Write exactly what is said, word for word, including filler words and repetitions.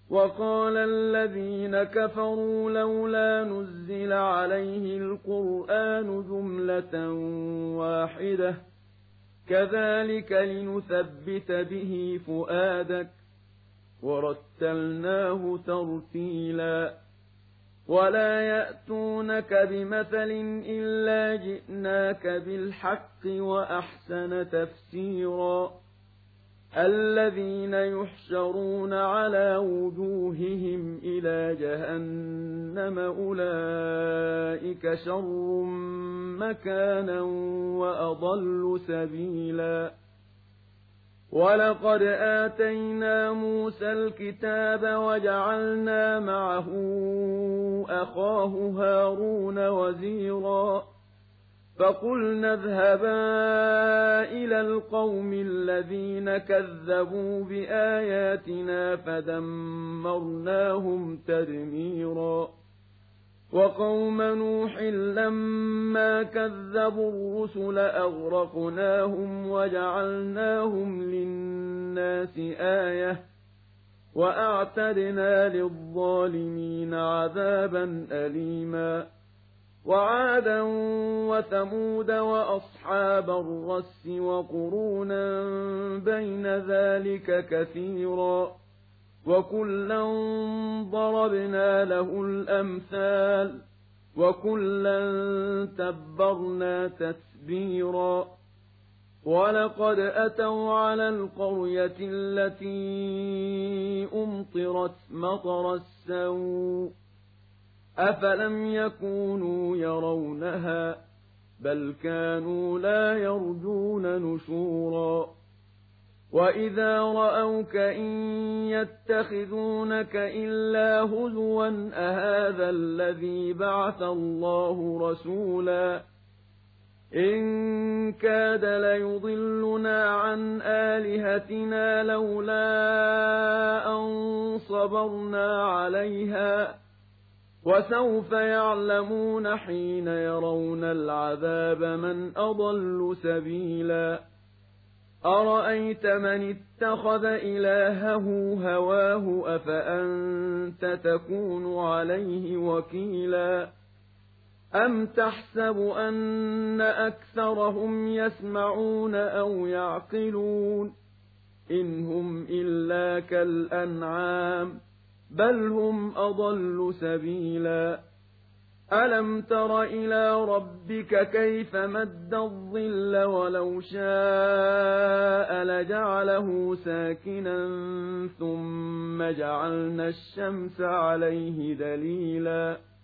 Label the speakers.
Speaker 1: وقال الذين كفروا لولا نزل عليه القرآن جملة واحدة كذلك لنثبت به فؤادك ورتلناه ترتيلا ولا يأتونك بمثل إلا جئناك بالحق وأحسن تفسيرا الذين يحشرون على وجوههم إلى جهنم أولئك شر مكانا وأضل سبيلا ولقد آتينا موسى الكتاب وجعلنا معه أخاه هارون وزيرا فقلنا اذهبا إلى القوم الذين كذبوا بآياتنا فدمرناهم تدميرا وقوم نوح لما كذبوا الرسل أغرقناهم وجعلناهم للناس آية وأعتدنا للظالمين عذابا أليما وعادا وثمود وأصحاب الرس وقرونا بين ذلك كثيرا وكلا ضربنا له الأمثال وكلا تبرنا تتبيرا ولقد أتوا على القرية التي أمطرت مطر السوء أفلم يكونوا يرونها بل كانوا لا يرجون نشورا وإذا رأوك إن يتخذونك إلا هزوا أهذا الذي بعث الله رسولا إن كاد ليضلنا عن آلهتنا لولا أن صبرنا عليها وسوف يعلمون حين يرون العذاب من أضل سبيلا أرأيت من اتخذ إلهه هواه أفأنت تكون عليه وكيلا أم تحسب أن أكثرهم يسمعون أو يعقلون إن هم إلا كالأنعام بل هم أضل سبيلا ألم تر إلى ربك كيف مد الظل ولو شاء لجعله ساكنا ثم جعلنا الشمس عليه دليلا